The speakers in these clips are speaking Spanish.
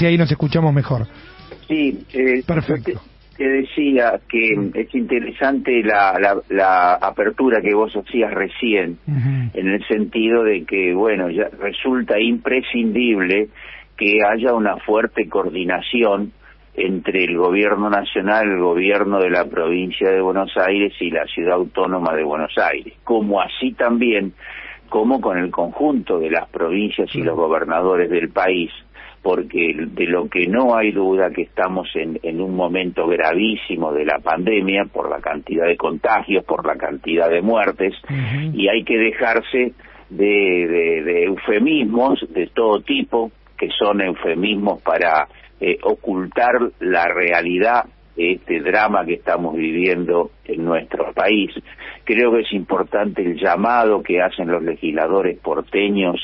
si ahí nos escuchamos mejor. Sí, perfecto. Te decía que es interesante la apertura que vos hacías recién, en el sentido de que, bueno, ya resulta imprescindible que haya una fuerte coordinación entre el gobierno nacional, el gobierno de la provincia de Buenos Aires y la ciudad autónoma de Buenos Aires, como así también como con el conjunto de las provincias y los gobernadores del país, porque de lo que no hay duda que estamos en un momento gravísimo de la pandemia por la cantidad de contagios, por la cantidad de muertes, y hay que dejarse de eufemismos de todo tipo, que son eufemismos para ocultar la realidad de este drama que estamos viviendo en nuestro país. Creo que es importante el llamado que hacen los legisladores porteños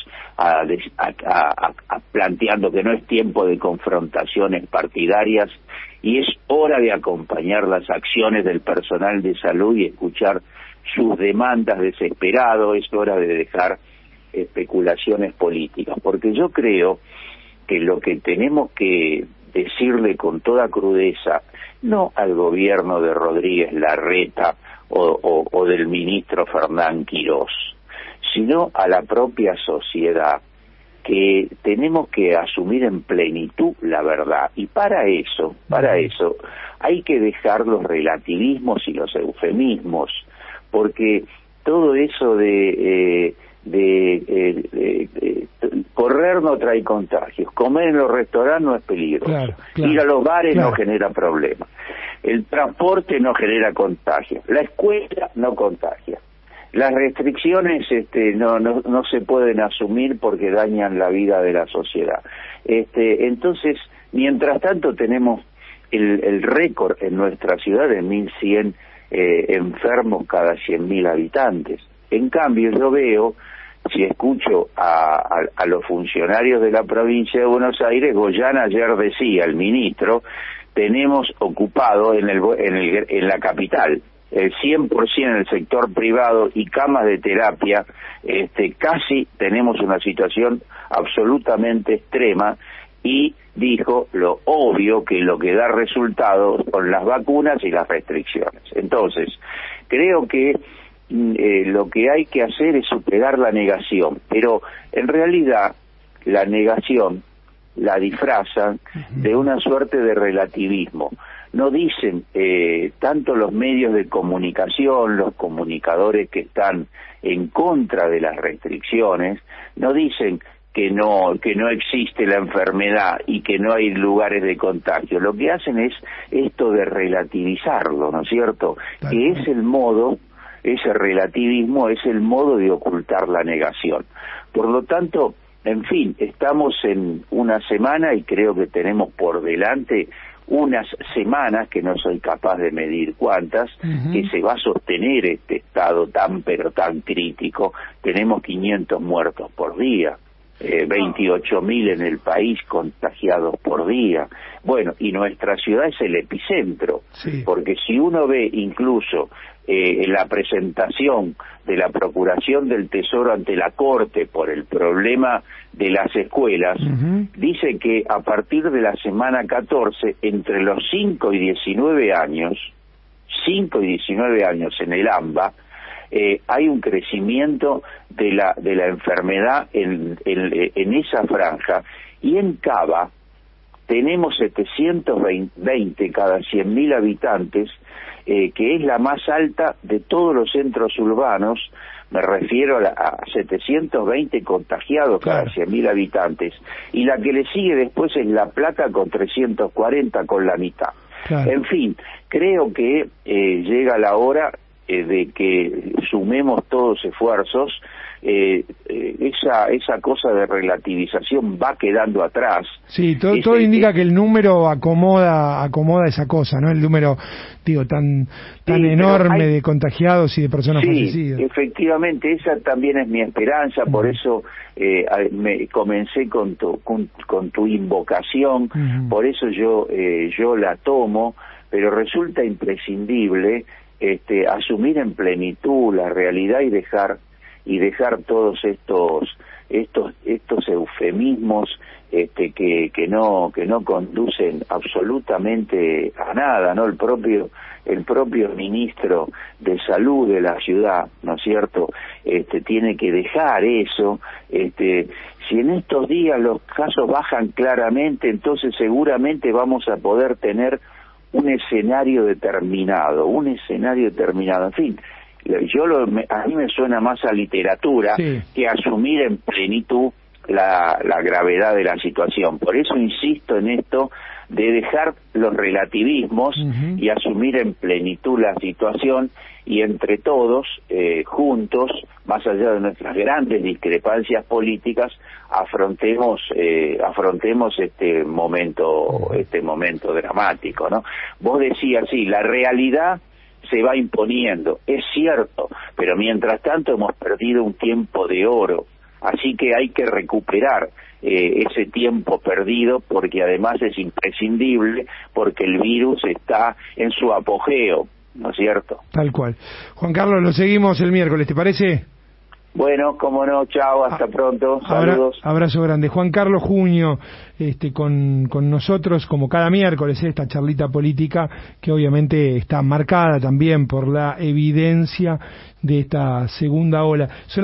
planteando que no es tiempo de confrontaciones partidarias y es hora de acompañar las acciones del personal de salud y escuchar sus demandas desesperado. Es hora de dejar especulaciones políticas, porque yo creo que lo que tenemos que decirle con toda crudeza, no al gobierno de Rodríguez Larreta o del ministro Fernán Quirós, sino a la propia sociedad, que tenemos que asumir en plenitud la verdad, y para eso hay que dejar los relativismos y los eufemismos, porque todo eso de correr no trae contagios, comer en los restaurantes no es peligroso, claro. Ir a los bares no genera problemas, el transporte no genera contagios, la escuela no contagia, las restricciones no se pueden asumir porque dañan la vida de la sociedad. Entonces, mientras tanto tenemos el récord en nuestra ciudad de 1.100 enfermos cada 100.000 habitantes. En cambio, yo veo, si escucho a los funcionarios de la provincia de Buenos Aires, Goyán ayer decía, el ministro, tenemos ocupado en la capital el 100% en el sector privado y camas de terapia, casi tenemos una situación absolutamente extrema, y dijo lo obvio, que lo que da resultados son las vacunas y las restricciones. Entonces, creo que lo que hay que hacer es superar la negación, pero en realidad la negación la disfrazan de una suerte de relativismo. No dicen, tanto los medios de comunicación, los comunicadores que están en contra de las restricciones, no dicen que no existe la enfermedad y que no hay lugares de contagio. Lo que hacen es esto de relativizarlo, ¿no es cierto? Que es el modo, ese relativismo es el modo de ocultar la negación. Por lo tanto, en fin, estamos en una semana y creo que tenemos por delante unas semanas, que no soy capaz de medir cuántas, que se va a sostener este estado tan pero tan crítico. Tenemos 500 muertos por día, 28.000 en el país contagiados por día. Bueno, y nuestra ciudad es el epicentro, porque si uno ve incluso en la presentación de la Procuración del Tesoro ante la Corte por el problema de las escuelas, dice que a partir de la semana 14, entre los 5 y 19 años en el AMBA, hay un crecimiento de la enfermedad en esa franja, y en Cava tenemos 720 cada 100.000 habitantes, que es la más alta de todos los centros urbanos. Me refiero a 720 contagiados cada 100.000 habitantes, y la que le sigue después es La Plata con 340, con la mitad. En fin, creo que llega la hora de que sumemos todos esfuerzos. Esa cosa de relativización va quedando atrás. Sí, todo indica que el número acomoda esa cosa, ¿no? El número, tan enorme de contagiados y de personas fallecidas. Efectivamente, esa también es mi esperanza, por eso comencé con tu invocación, por eso yo la tomo, pero resulta imprescindible asumir en plenitud la realidad y y dejar todos estos eufemismos que no conducen absolutamente a nada, ¿no? El propio ministro de Salud de la ciudad, ¿no es cierto?, tiene que dejar eso. Si en estos días los casos bajan claramente, entonces seguramente vamos a poder tener un escenario determinado, en fin. A mí me suena más a literatura, sí, que asumir en plenitud la gravedad de la situación. Por eso insisto en esto de dejar los relativismos y asumir en plenitud la situación, y entre todos, juntos, más allá de nuestras grandes discrepancias políticas, afrontemos este momento dramático, ¿no? Vos decías, sí, la realidad se va imponiendo, es cierto, pero mientras tanto hemos perdido un tiempo de oro, así que hay que recuperar ese tiempo perdido, porque además es imprescindible, porque el virus está en su apogeo, ¿no es cierto? Tal cual. Juan Carlos, lo seguimos el miércoles, ¿te parece? Bueno, cómo no, chao, hasta pronto, saludos. Abrazo grande. Juan Carlos Junio, con nosotros como cada miércoles, esta charlita política que obviamente está marcada también por la evidencia de esta segunda ola.